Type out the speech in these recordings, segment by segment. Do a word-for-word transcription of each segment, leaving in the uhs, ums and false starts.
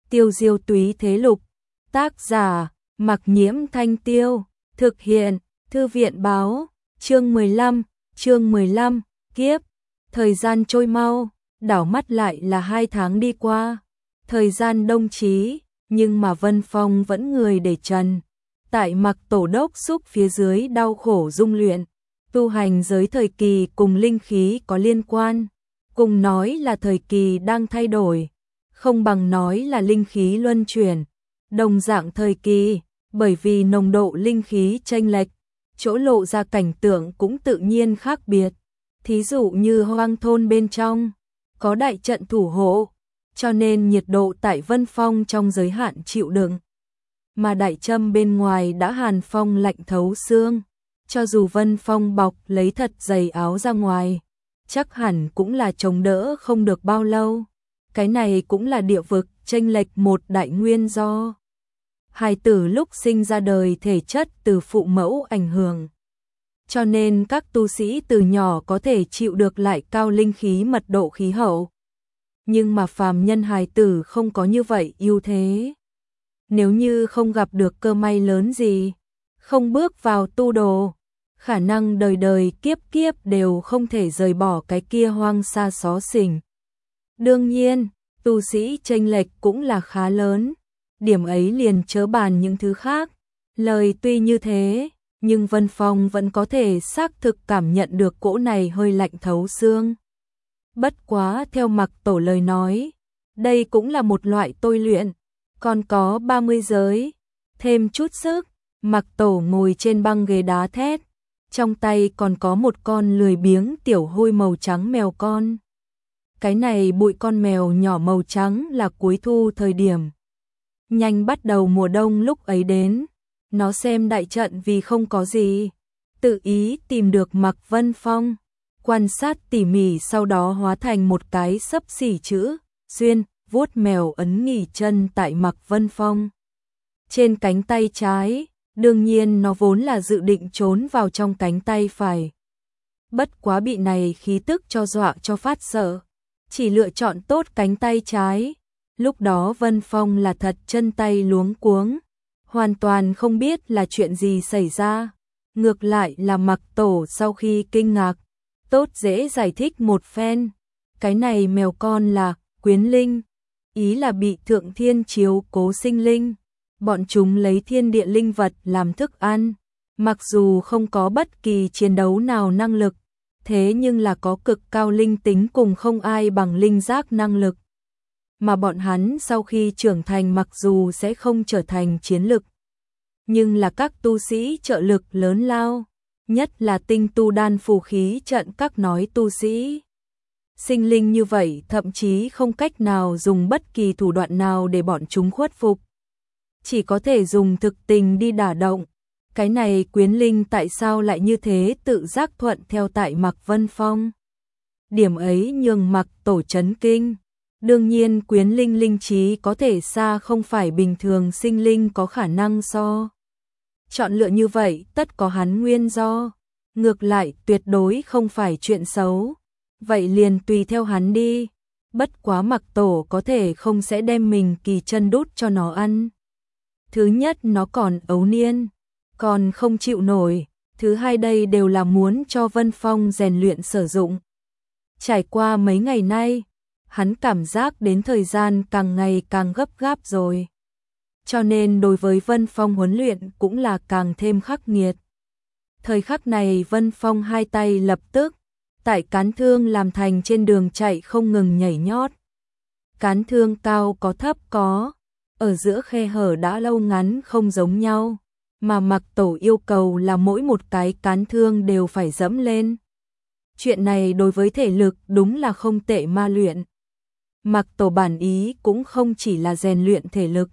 Tiêu diêu túy thế lục. Tác giả, Mặc Nhiễm Thanh Tiêu. Thực hiện, Thư viện báo. Chương mười lăm, chương mười lăm, kiếp. Thời gian trôi mau, đảo mắt lại là hai tháng đi qua. Thời gian đông chí, nhưng mà Vân Phong vẫn người để trần. Tại Mặc Tổ đốc xúc phía dưới đau khổ dung luyện. Tu hành giới thời kỳ cùng linh khí có liên quan. Cùng nói là thời kỳ đang thay đổi. Không bằng nói là linh khí luân chuyển. Đồng dạng thời kỳ, bởi vì nồng độ linh khí chênh lệch, chỗ lộ ra cảnh tượng cũng tự nhiên khác biệt. Thí dụ như hoang thôn bên trong, có đại trận thủ hộ, cho nên nhiệt độ tại Vân Phong trong giới hạn chịu đựng. Mà đại châm bên ngoài đã hàn phong lạnh thấu xương, cho dù Vân Phong bọc lấy thật dày áo ra ngoài, chắc hẳn cũng là chống đỡ không được bao lâu. Cái này cũng là địa vực chênh lệch một đại nguyên do. Hài tử lúc sinh ra đời thể chất từ phụ mẫu ảnh hưởng. Cho nên các tu sĩ từ nhỏ có thể chịu được lại cao linh khí mật độ khí hậu. Nhưng mà phàm nhân hài tử không có như vậy ưu thế. Nếu như không gặp được cơ may lớn gì, không bước vào tu đồ, khả năng đời đời kiếp kiếp đều không thể rời bỏ cái kia hoang xa xó xỉnh. Đương nhiên, tu sĩ chênh lệch cũng là khá lớn. Điểm ấy liền chớ bàn những thứ khác. Lời tuy như thế, nhưng Vân Phong vẫn có thể xác thực cảm nhận được cỗ này hơi lạnh thấu xương. Bất quá theo Mặc Tổ lời nói, đây cũng là một loại tôi luyện, còn có ba mươi giới, thêm chút sức. Mặc Tổ ngồi trên băng ghế đá thét, trong tay còn có một con lười biếng tiểu hôi màu trắng mèo con. Cái này bụi con mèo nhỏ màu trắng là cuối thu thời điểm. Nhanh bắt đầu mùa đông lúc ấy đến, nó xem đại trận vì không có gì, tự ý tìm được Mặc Vân Phong, quan sát tỉ mỉ sau đó hóa thành một cái xấp xỉ chữ, xuyên, vuốt mèo ấn nghỉ chân tại Mặc Vân Phong. Trên cánh tay trái, đương nhiên nó vốn là dự định trốn vào trong cánh tay phải. Bất quá bị này khí tức cho dọa cho phát sợ, chỉ lựa chọn tốt cánh tay trái. Lúc đó Vân Phong là thật chân tay luống cuống, hoàn toàn không biết là chuyện gì xảy ra. Ngược lại là Mặc Tổ sau khi kinh ngạc, tốt dễ giải thích một phen. Cái này mèo con là quyến linh, ý là bị thượng thiên chiếu cố sinh linh. Bọn chúng lấy thiên địa linh vật làm thức ăn, mặc dù không có bất kỳ chiến đấu nào năng lực, thế nhưng là có cực cao linh tính cùng không ai bằng linh giác năng lực. Mà bọn hắn sau khi trưởng thành mặc dù sẽ không trở thành chiến lực, nhưng là các tu sĩ trợ lực lớn lao, nhất là tinh tu đan phù khí trận các nói tu sĩ. Sinh linh như vậy thậm chí không cách nào dùng bất kỳ thủ đoạn nào để bọn chúng khuất phục. Chỉ có thể dùng thực tình đi đả động. Cái này quyến linh tại sao lại như thế tự giác thuận theo tại Mặc Vân Phong. Điểm ấy nhường Mặc Tổ chấn kinh. Đương nhiên quyến linh linh trí có thể xa không phải bình thường sinh linh có khả năng so. Chọn lựa như vậy tất có hắn nguyên do. Ngược lại tuyệt đối không phải chuyện xấu. Vậy liền tùy theo hắn đi. Bất quá Mặc Tổ có thể không sẽ đem mình kỳ chân đút cho nó ăn. Thứ nhất nó còn ấu niên, còn không chịu nổi. Thứ hai đây đều là muốn cho Vân Phong rèn luyện sử dụng. Trải qua mấy ngày nay, hắn cảm giác đến thời gian càng ngày càng gấp gáp rồi. Cho nên đối với Vân Phong huấn luyện cũng là càng thêm khắc nghiệt. Thời khắc này Vân Phong hai tay lập tức, tại cán thương làm thành trên đường chạy không ngừng nhảy nhót. Cán thương cao có thấp có, ở giữa khe hở đã lâu ngắn không giống nhau, mà Mặc Tổ yêu cầu là mỗi một cái cán thương đều phải dẫm lên. Chuyện này đối với thể lực đúng là không tệ ma luyện. Mặc Tổ bản ý cũng không chỉ là rèn luyện thể lực.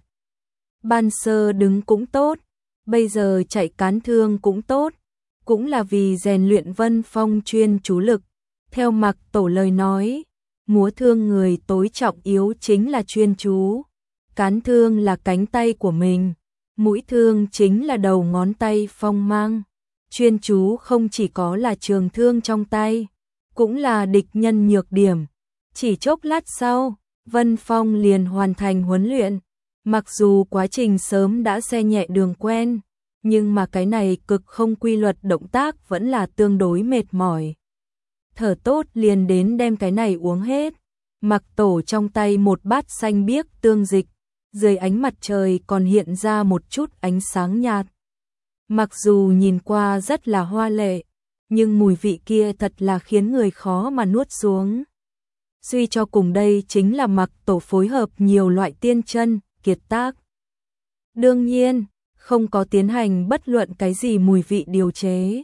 Ban sơ đứng cũng tốt, bây giờ chạy cán thương cũng tốt, cũng là vì rèn luyện Vân Phong chuyên chú lực. Theo Mặc Tổ lời nói, múa thương người tối trọng yếu chính là chuyên chú. Cán thương là cánh tay của mình, mũi thương chính là đầu ngón tay phong mang. Chuyên chú không chỉ có là trường thương trong tay, cũng là địch nhân nhược điểm. Chỉ chốc lát sau, Vân Phong liền hoàn thành huấn luyện, Mặc dù quá trình sớm đã xe nhẹ đường quen, nhưng mà cái này cực không quy luật động tác vẫn là tương đối mệt mỏi. Thở tốt liền đến đem cái này uống hết. Mặc Tổ trong tay một bát xanh biếc tương dịch, dưới ánh mặt trời còn hiện ra một chút ánh sáng nhạt. Mặc dù nhìn qua rất là hoa lệ, nhưng mùi vị kia thật là khiến người khó mà nuốt xuống. Suy cho cùng đây chính là Mặc Tổ phối hợp nhiều loại tiên chân, kiệt tác. Đương nhiên, không có tiến hành bất luận cái gì mùi vị điều chế.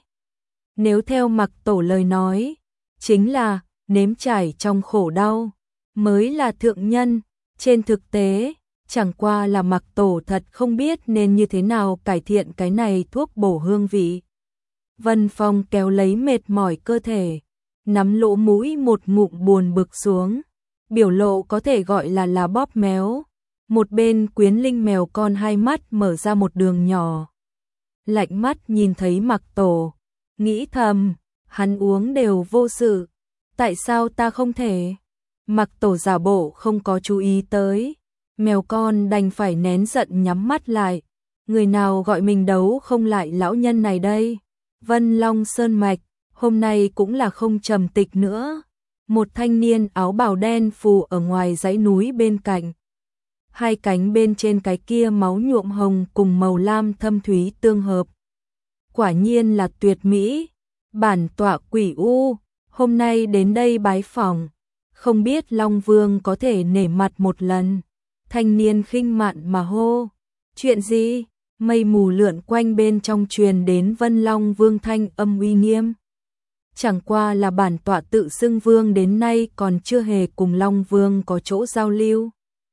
Nếu theo Mặc Tổ lời nói, chính là nếm trải trong khổ đau mới là thượng nhân. Trên thực tế, chẳng qua là Mặc Tổ thật không biết nên như thế nào cải thiện cái này thuốc bổ hương vị. Vân Phong kéo lấy mệt mỏi cơ thể, nắm lỗ mũi một ngụm buồn bực xuống, biểu lộ có thể gọi là là bóp méo. Một bên Quyến Linh mèo con hai mắt mở ra một đường nhỏ. Lạnh mắt nhìn thấy Mặc Tổ, nghĩ thầm, hắn uống đều vô sự, tại sao ta không thể? Mặc Tổ giả bộ không có chú ý tới, mèo con đành phải nén giận nhắm mắt lại. Người nào gọi mình đấu không lại lão nhân này đây? Vân Long Sơn Mạch, hôm nay cũng là không trầm tịch nữa. Một thanh niên áo bào đen phù ở ngoài dãy núi bên cạnh. Hai cánh bên trên cái kia máu nhuộm hồng cùng màu lam thâm thúy tương hợp. Quả nhiên là tuyệt mỹ. Bản tọa Quỷ U, hôm nay đến đây bái phỏng, không biết Long Vương có thể nể mặt một lần. Thanh niên khinh mạn mà hô. Chuyện gì? Mây mù lượn quanh bên trong truyền đến Vân Long Vương thanh âm uy nghiêm. Chẳng qua là bản tọa tự xưng vương đến nay còn chưa hề cùng Long Vương có chỗ giao lưu.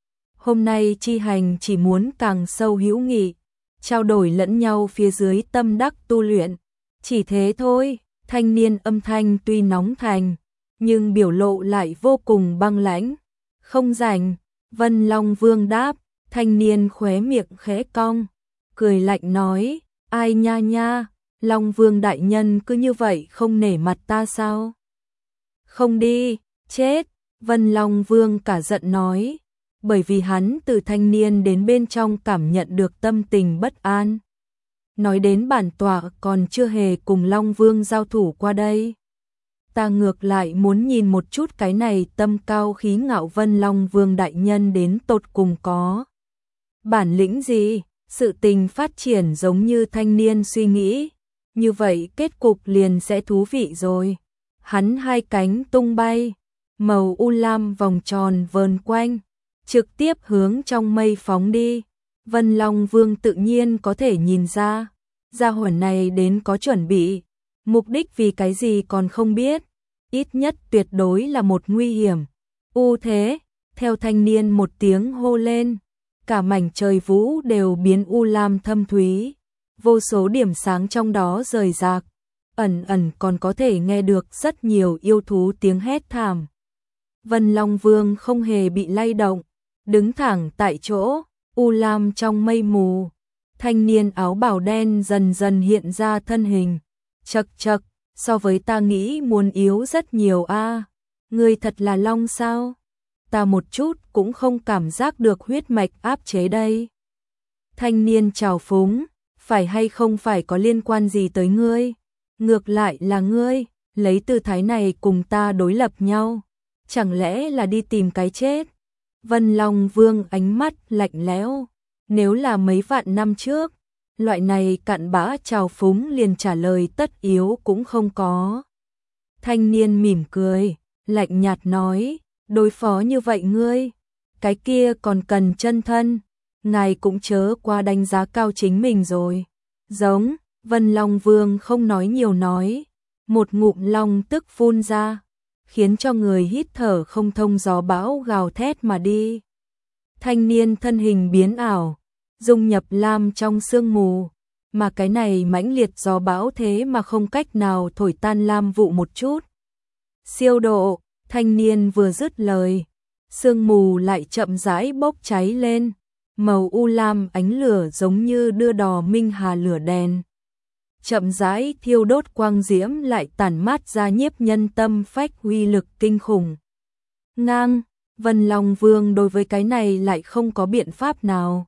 Hôm nay chi hành chỉ muốn càng sâu hữu nghị, trao đổi lẫn nhau phía dưới tâm đắc tu luyện. Chỉ thế thôi. Thanh niên âm thanh tuy nóng thành, nhưng biểu lộ lại vô cùng băng lãnh. Không rảnh. Vân Long Vương đáp. Thanh niên khóe miệng khẽ cong, cười lạnh nói, ai nha nha, Long Vương đại nhân cứ như vậy không nể mặt ta sao? Không đi, chết. Vân Long Vương cả giận nói, bởi vì hắn từ thanh niên đến bên trong cảm nhận được tâm tình bất an. Nói đến bản tọa còn chưa hề cùng Long Vương giao thủ qua đây. Ta ngược lại muốn nhìn một chút cái này tâm cao khí ngạo Vân Long Vương đại nhân đến tột cùng có bản lĩnh gì. Sự tình phát triển giống như thanh niên suy nghĩ, như vậy kết cục liền sẽ thú vị rồi. Hắn hai cánh tung bay, màu u lam vòng tròn vờn quanh, trực tiếp hướng trong mây phóng đi. Vân Long Vương tự nhiên có thể nhìn ra, gia hỏa này đến có chuẩn bị, mục đích vì cái gì còn không biết, ít nhất tuyệt đối là một nguy hiểm. U thế, theo thanh niên một tiếng hô lên, cả mảnh trời vũ đều biến u lam thâm thúy, vô số điểm sáng trong đó rời rạc, ẩn ẩn còn có thể nghe được rất nhiều yêu thú tiếng hét thảm. Vân Long Vương không hề bị lay động, đứng thẳng tại chỗ, u lam trong mây mù. Thanh niên áo bào đen dần dần hiện ra thân hình, chậc chậc, so với ta nghĩ muốn yếu rất nhiều a. À. Ngươi thật là long sao? Ta một chút cũng không cảm giác được huyết mạch áp chế đây. Thanh niên trào phúng, phải hay không phải có liên quan gì tới ngươi? Ngược lại là ngươi, lấy tư thái này cùng ta đối lập nhau, chẳng lẽ là đi tìm cái chết? Vân Long Vương ánh mắt lạnh lẽo, nếu là mấy vạn năm trước, loại này cặn bã trào phúng liền trả lời tất yếu cũng không có. Thanh niên mỉm cười, lạnh nhạt nói, đối phó như vậy ngươi, cái kia còn cần chân thân, ngài cũng chớ qua đánh giá cao chính mình rồi. Giống, Vân Long Vương không nói nhiều nói, một ngụm long tức phun ra, khiến cho người hít thở không thông, gió bão gào thét mà đi. Thanh niên thân hình biến ảo, dung nhập lam trong sương mù, mà cái này mãnh liệt gió bão thế mà không cách nào thổi tan lam vụ một chút. Siêu độ, thanh niên vừa dứt lời, sương mù lại chậm rãi bốc cháy lên, màu u lam ánh lửa giống như đưa đò minh hà lửa đèn. Chậm rãi thiêu đốt quang diễm lại tản mát ra nhiếp nhân tâm phách uy lực kinh khủng. Ngang, Vân Long Vương đối với cái này lại không có biện pháp nào.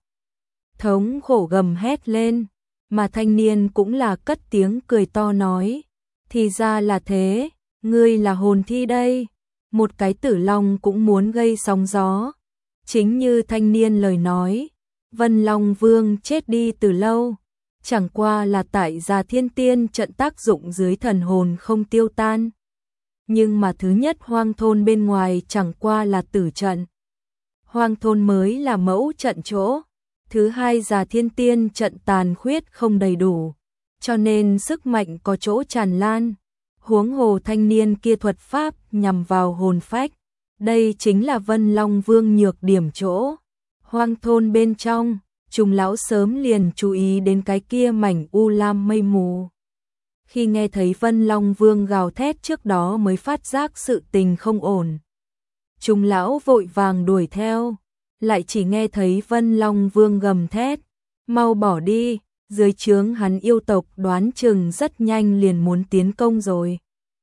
Thống khổ gầm hét lên, mà thanh niên cũng là cất tiếng cười to nói, thì ra là thế, ngươi là hồn thi đây, một cái tử long cũng muốn gây sóng gió. Chính như thanh niên lời nói, Vân Long Vương chết đi từ lâu, chẳng qua là tại Già Thiên Tiên trận tác dụng dưới thần hồn không tiêu tan. Nhưng mà thứ nhất hoang thôn bên ngoài chẳng qua là tử trận. Hoang thôn mới là mẫu trận chỗ. Thứ hai Già Thiên Tiên trận tàn khuyết không đầy đủ, cho nên sức mạnh có chỗ tràn lan. Huống hồ thanh niên kia thuật pháp nhằm vào hồn phách. Đây chính là Vân Long Vương nhược điểm chỗ. Hoang thôn bên trong, Trùng lão sớm liền chú ý đến cái kia mảnh u lam mây mù. Khi nghe thấy Vân Long Vương gào thét trước đó mới phát giác sự tình không ổn. Trùng lão vội vàng đuổi theo, lại chỉ nghe thấy Vân Long Vương gầm thét, mau bỏ đi, dưới trướng hắn yêu tộc đoán chừng rất nhanh liền muốn tiến công rồi.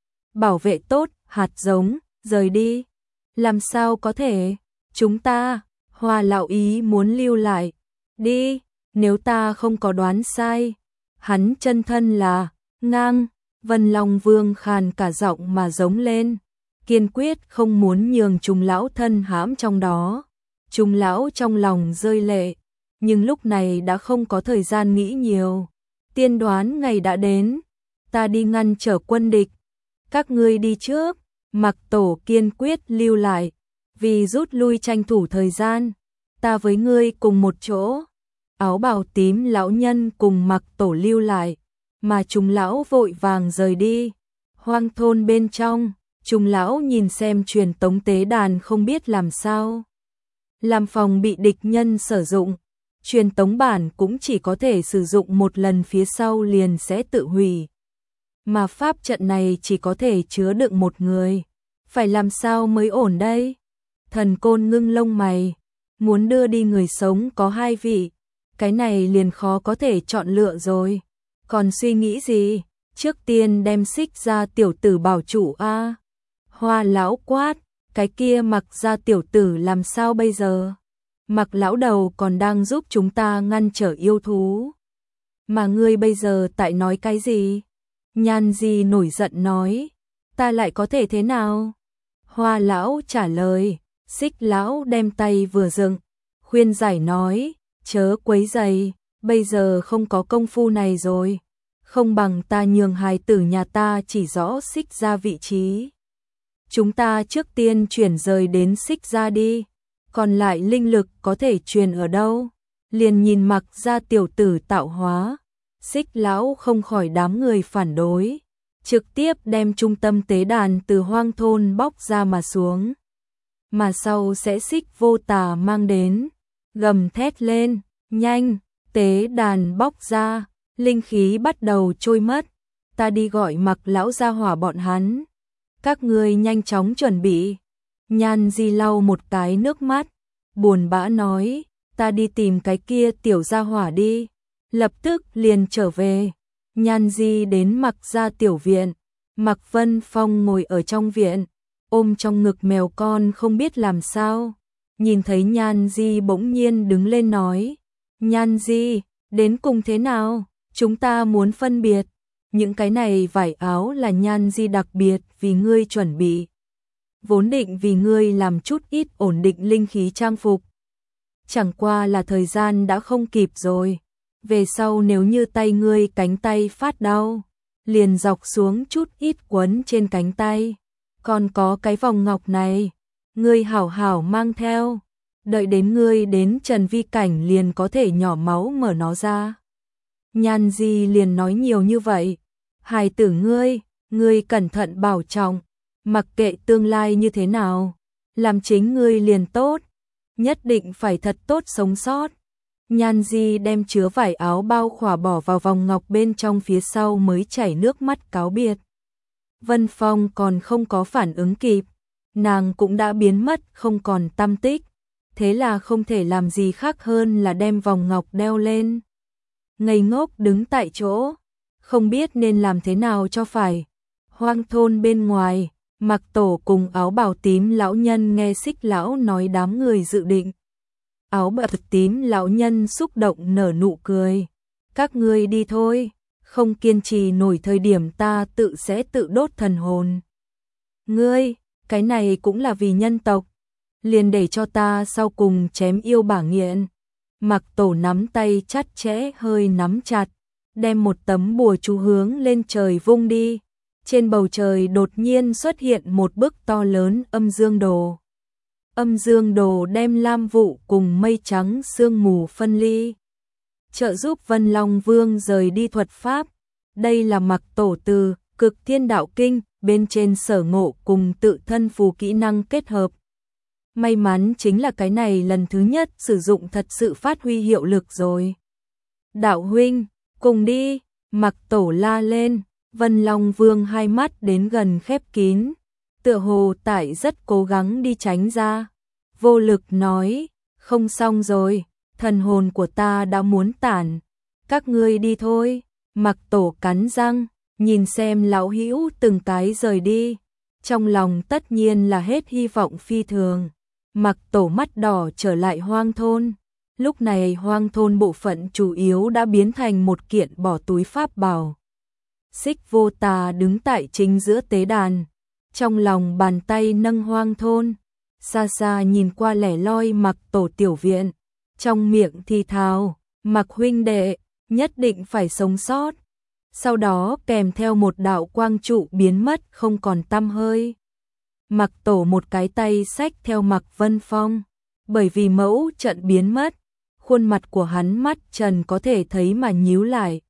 Bảo vệ tốt, hạt giống, rời đi. Làm sao có thể, chúng ta, Hoa lão ý muốn lưu lại. Đi, nếu ta không có đoán sai, hắn chân thân là Ngang. Vân Long Vương khàn cả giọng mà giống lên, kiên quyết không muốn nhường Trùng lão thân hãm trong đó. Trùng lão trong lòng rơi lệ, nhưng lúc này đã không có thời gian nghĩ nhiều. Tiên đoán ngày đã đến, ta đi ngăn trở quân địch, các ngươi đi trước. Mặc Tổ kiên quyết lưu lại, vì rút lui tranh thủ thời gian, ta với ngươi cùng một chỗ. Áo bào tím lão nhân cùng Mặc Tổ lưu lại, mà Trùng lão vội vàng rời đi. Hoang thôn bên trong, Trùng lão nhìn xem truyền tống tế đàn không biết làm sao. Làm phòng bị địch nhân sử dụng, truyền tống bản cũng chỉ có thể sử dụng một lần, phía sau liền sẽ tự hủy. Mà pháp trận này chỉ có thể chứa đựng một người, phải làm sao mới ổn đây? Thần Côn ngưng lông mày, muốn đưa đi người sống có hai vị, cái này liền khó có thể chọn lựa rồi. Còn suy nghĩ gì? Trước tiên đem Xích ra tiểu tử bảo chủ a. Hoa lão quát, cái kia Mặc ra tiểu tử làm sao bây giờ? Mặc lão đầu còn đang giúp chúng ta ngăn trở yêu thú. Mà ngươi bây giờ tại nói cái gì? Nhan Di nổi giận nói, ta lại có thể thế nào? Hoa lão trả lời. Xích lão đem tay vừa dựng, khuyên giải nói, chớ quấy rầy, bây giờ không có công phu này rồi, không bằng ta nhường hài tử nhà ta chỉ rõ Xích ra vị trí. Chúng ta trước tiên chuyển rời đến Xích ra đi, còn lại linh lực có thể truyền ở đâu? Liền nhìn Mặc ra tiểu tử tạo hóa. Xích lão không khỏi đám người phản đối, trực tiếp đem trung tâm tế đàn từ hoang thôn bóc ra mà xuống. Mà sau sẽ Xích vô tà mang đến, gầm thét lên, nhanh, tế đàn bóc ra, linh khí bắt đầu trôi mất, ta đi gọi Mặc lão gia hỏa bọn hắn. Các ngươi nhanh chóng chuẩn bị. Nhan Di lau một cái nước mắt, buồn bã nói, ta đi tìm cái kia tiểu gia hỏa đi. Lập tức liền trở về. Nhan Di đến Mặc ra tiểu viện, Mặc Vân Phong ngồi ở trong viện, ôm trong ngực mèo con không biết làm sao. Nhìn thấy Nhan Di bỗng nhiên đứng lên nói, Nhan Di, đến cùng thế nào? Chúng ta muốn phân biệt. Những cái này vải áo là Nhan Di đặc biệt vì ngươi chuẩn bị. Vốn định vì ngươi làm chút ít ổn định linh khí trang phục. Chẳng qua là thời gian đã không kịp rồi. Về sau nếu như tay ngươi cánh tay phát đau, liền dọc xuống chút ít quấn trên cánh tay. Còn có cái vòng ngọc này, ngươi hảo hảo mang theo. Đợi đến ngươi đến Trần Vi cảnh liền có thể nhỏ máu mở nó ra. Nhan Di liền nói nhiều như vậy. Hài tử ngươi, ngươi cẩn thận bảo trọng, mặc kệ tương lai như thế nào, làm chính ngươi liền tốt, nhất định phải thật tốt sống sót. Nhan Di đem chứa vải áo bao khỏa bỏ vào vòng ngọc bên trong, phía sau mới chảy nước mắt cáo biệt. Vân Phong còn không có phản ứng kịp, nàng cũng đã biến mất không còn tăm tích, thế là không thể làm gì khác hơn là đem vòng ngọc đeo lên. Ngây ngốc đứng tại chỗ, không biết nên làm thế nào cho phải. Hoang thôn bên ngoài, Mặc Tổ cùng áo bào tím lão nhân nghe Xích lão nói đám người dự định. Áo bào tím lão nhân xúc động nở nụ cười. Các ngươi đi thôi, không kiên trì nổi thời điểm ta tự sẽ tự đốt thần hồn. Ngươi, cái này cũng là vì nhân tộc, liền để cho ta sau cùng chém yêu bả nghiện. Mặc Tổ nắm tay chặt chẽ hơi nắm chặt, đem một tấm bùa chú hướng lên trời vung đi. Trên bầu trời đột nhiên xuất hiện một bức to lớn âm dương đồ. Âm dương đồ đem lam vụ cùng mây trắng sương mù phân ly, trợ giúp Vân Long Vương rời đi thuật pháp. Đây là Mặc Tổ từ Cực Thiên Đạo Kinh bên trên sở ngộ cùng tự thân phù kỹ năng kết hợp. May mắn chính là cái này lần thứ nhất sử dụng thật sự phát huy hiệu lực rồi. Đạo huynh, cùng đi, Mặc Tổ la lên. Vân Long Vương hai mắt đến gần khép kín, tựa hồ tại rất cố gắng đi tránh ra. Vô lực nói, không xong rồi, thần hồn của ta đã muốn tản, các ngươi đi thôi. Mặc Tổ cắn răng, nhìn xem lão hữu từng cái rời đi, trong lòng tất nhiên là hết hy vọng phi thường. Mặc Tổ mắt đỏ trở lại hoang thôn, lúc này hoang thôn bộ phận chủ yếu đã biến thành một kiện bỏ túi pháp bảo. Xích Vô Tà đứng tại chính giữa tế đàn, trong lòng bàn tay nâng hoang thôn, xa xa nhìn qua lẻ loi Mặc Tổ tiểu viện, trong miệng thì thào, Mặc huynh đệ, nhất định phải sống sót. Sau đó kèm theo một đạo quang trụ biến mất không còn tăm hơi. Mặc Tổ một cái tay xách theo Mặc Vân Phong, bởi vì mẫu trận biến mất, khuôn mặt của hắn mắt trần có thể thấy mà nhíu lại.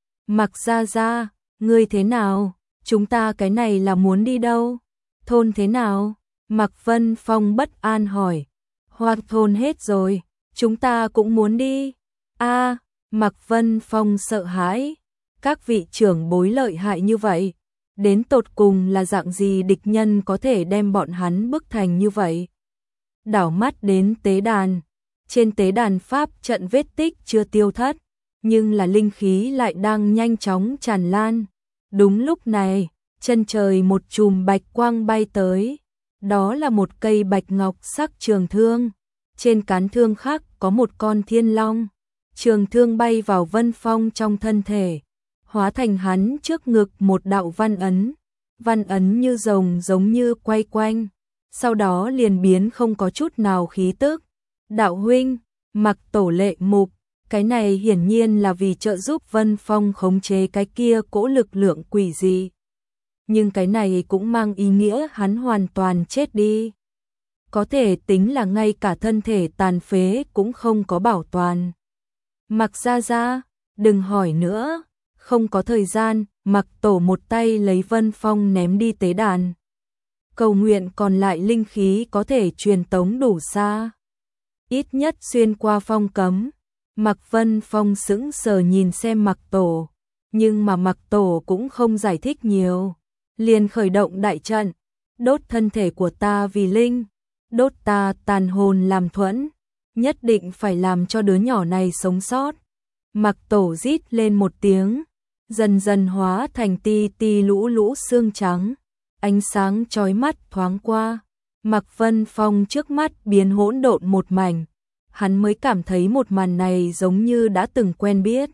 Mặc gia gia, ngươi thế nào? Chúng ta cái này là muốn đi đâu? Thôn thế nào? Mặc Vân Phong bất an hỏi. Hoặc thôn hết rồi, chúng ta cũng muốn đi. A, Mặc Vân Phong sợ hãi. Các vị trưởng bối lợi hại như vậy, đến tột cùng là dạng gì địch nhân có thể đem bọn hắn bức thành như vậy? Đảo mắt đến tế đàn, trên tế đàn pháp trận vết tích chưa tiêu thất, nhưng là linh khí lại đang nhanh chóng tràn lan. Đúng lúc này, chân trời một chùm bạch quang bay tới, đó là một cây bạch ngọc sắc trường thương, trên cán thương khác có một con thiên long. Trường thương bay vào Vân Phong trong thân thể, hóa thành hắn trước ngực một đạo văn ấn, văn ấn như rồng giống như quay quanh, sau đó liền biến không có chút nào khí tức. Đạo huynh, Mặc Tổ lệ mục, cái này hiển nhiên là vì trợ giúp Vân Phong khống chế cái kia cỗ lực lượng quỷ dị. Nhưng cái này cũng mang ý nghĩa hắn hoàn toàn chết đi. Có thể tính là ngay cả thân thể tàn phế cũng không có bảo toàn. Mặc gia gia, đừng hỏi nữa, không có thời gian. Mặc Tổ một tay lấy Vân Phong ném đi tế đàn. Cầu nguyện còn lại linh khí có thể truyền tống đủ xa, ít nhất xuyên qua phong cấm. Mặc Vân Phong sững sờ nhìn xem Mặc Tổ, nhưng mà Mặc Tổ cũng không giải thích nhiều, liền khởi động đại trận, đốt thân thể của ta vì linh, đốt ta tàn hồn làm thuẫn, nhất định phải làm cho đứa nhỏ này sống sót. Mặc Tổ rít lên một tiếng, dần dần hóa thành ti ti lũ lũ xương trắng, ánh sáng chói mắt thoáng qua, Mặc Vân Phong trước mắt biến hỗn độn một mảnh. Hắn mới cảm thấy một màn này giống như đã từng quen biết.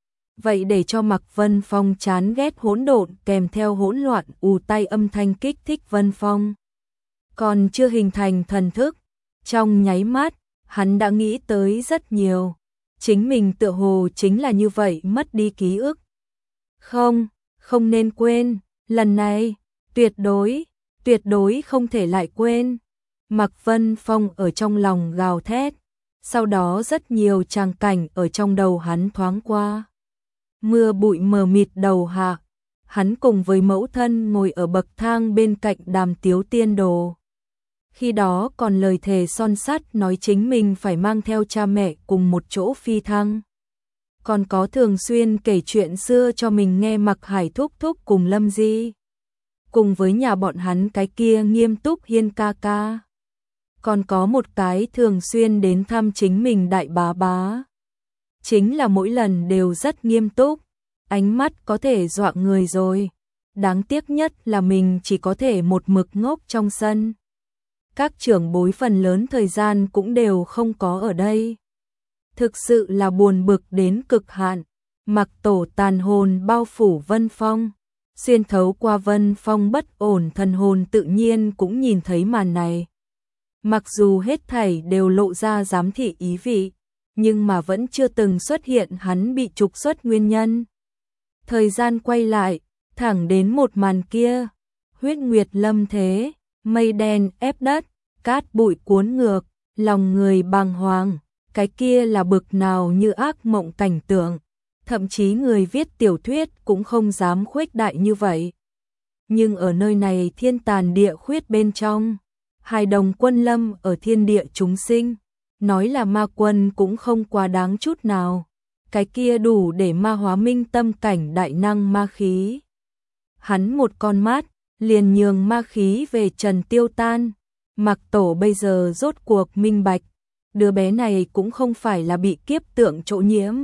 Vậy để cho Mặc Vân Phong chán ghét hỗn độn kèm theo hỗn loạn ù tai âm thanh kích thích Vân Phong. Còn chưa hình thành thần thức, trong nháy mắt, hắn đã nghĩ tới rất nhiều. Chính mình tựa hồ chính là như vậy mất đi ký ức. Không, không nên quên, lần này, tuyệt đối, tuyệt đối không thể lại quên. Mặc Vân Phong ở trong lòng gào thét. Sau đó rất nhiều tràng cảnh ở trong đầu hắn thoáng qua. Mưa bụi mờ mịt đầu hạ, hắn cùng với mẫu thân ngồi ở bậc thang bên cạnh Đàm Tiếu Tiên Đồ. Khi đó còn lời thề son sắt nói chính mình phải mang theo cha mẹ cùng một chỗ phi thăng. Còn có thường xuyên kể chuyện xưa cho mình nghe Mặc Hải thúc thúc cùng Lâm Di. Cùng với nhà bọn hắn cái kia nghiêm túc Hiên ca ca. Còn có một cái thường xuyên đến thăm chính mình đại bá bá. Chính là mỗi lần đều rất nghiêm túc, ánh mắt có thể dọa người rồi. đáng tiếc nhất là mình chỉ có thể một mực ngốc trong sân. Các trưởng bối phần lớn thời gian cũng đều không có ở đây. Thực sự là buồn bực đến cực hạn. Mặc Tổ tàn hồn bao phủ Vân Phong, xuyên thấu qua Vân Phong bất ổn thần hồn tự nhiên cũng nhìn thấy màn này. Mặc dù hết thảy đều lộ ra giám thị ý vị, nhưng mà vẫn chưa từng xuất hiện hắn bị trục xuất nguyên nhân. Thời gian quay lại, thẳng đến một màn kia, huyết nguyệt lâm thế, mây đen ép đất, cát bụi cuốn ngược, lòng người bàng hoàng, cái kia là bực nào như ác mộng cảnh tượng, thậm chí người viết tiểu thuyết cũng không dám khuếch đại như vậy. Nhưng ở nơi này thiên tàn địa khuyết bên trong, hài đồng quân lâm ở thiên địa chúng sinh, nói là ma quân cũng không quá đáng chút nào, cái kia đủ để ma hóa minh tâm cảnh đại năng ma khí. Hắn một con mắt, liền nhường ma khí về trần tiêu tan. Mặc Tổ bây giờ rốt cuộc minh bạch, đứa bé này cũng không phải là bị kiếp tượng chỗ nhiễm,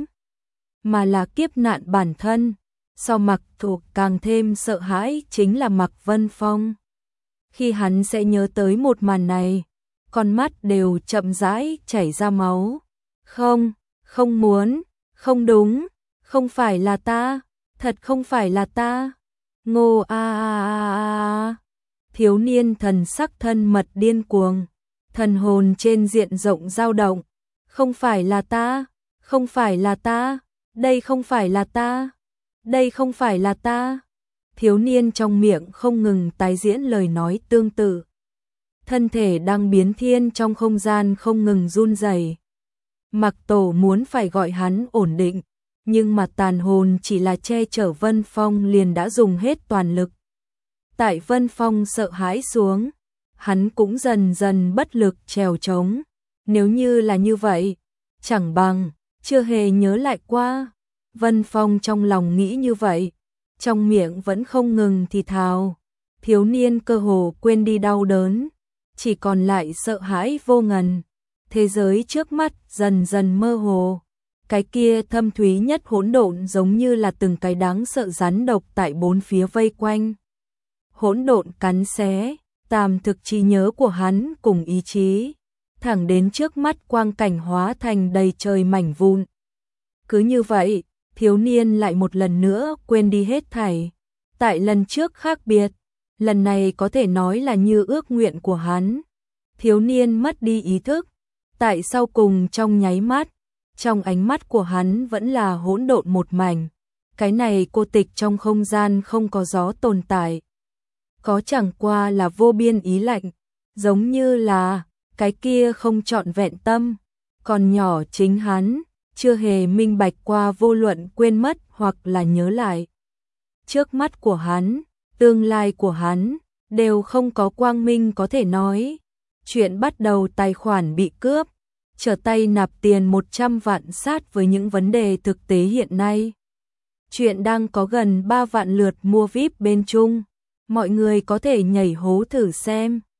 mà là kiếp nạn bản thân. So Mặc Thục càng thêm sợ hãi chính là Mặc Vân Phong. Khi hắn sẽ nhớ tới một màn này, con mắt đều chậm rãi chảy ra máu. Không, không muốn, không đúng, không phải là ta, thật không phải là ta. Ngô a a a a. Thiếu niên thần sắc thân mật điên cuồng, thần hồn trên diện rộng dao động. Không phải là ta, không phải là ta, đây không phải là ta, đây không phải là ta. Thiếu niên trong miệng không ngừng tái diễn lời nói tương tự. Thân thể đang biến thiên trong không gian không ngừng run rẩy. Mặc Tổ muốn phải gọi hắn ổn định, nhưng mà tàn hồn chỉ là che chở Vân Phong liền đã dùng hết toàn lực. Tại Vân Phong sợ hãi xuống, hắn cũng dần dần bất lực trèo trống. Nếu như là như vậy, chẳng bằng chưa hề nhớ lại qua. Vân Phong trong lòng nghĩ như vậy, trong miệng vẫn không ngừng thì thào. Thiếu niên cơ hồ quên đi đau đớn, chỉ còn lại sợ hãi vô ngần. Thế giới trước mắt dần dần mơ hồ. Cái kia thâm thúy nhất hỗn độn giống như là từng cái đáng sợ rắn độc tại bốn phía vây quanh. Hỗn độn cắn xé, tàm thực trí nhớ của hắn cùng ý chí, thẳng đến trước mắt quang cảnh hóa thành đầy trời mảnh vụn. Cứ như vậy, thiếu niên lại một lần nữa quên đi hết thảy. Tại lần trước khác biệt, lần này có thể nói là như ước nguyện của hắn. Thiếu niên mất đi ý thức, tại sau cùng trong nháy mắt, trong ánh mắt của hắn vẫn là hỗn độn một mảnh. Cái này cô tịch trong không gian không có gió tồn tại. Có chẳng qua là vô biên ý lạnh, giống như là cái kia không trọn vẹn tâm. Còn nhỏ chính hắn, chưa hề minh bạch qua vô luận quên mất hoặc là nhớ lại. Trước mắt của hắn, tương lai của hắn, đều không có quang minh có thể nói. Chuyện bắt đầu tài khoản bị cướp, trở tay nạp tiền một trăm vạn sát với những vấn đề thực tế hiện nay. Chuyện đang có gần ba vạn lượt mua vi ai pi bên Trung. Mọi người có thể nhảy hố thử xem.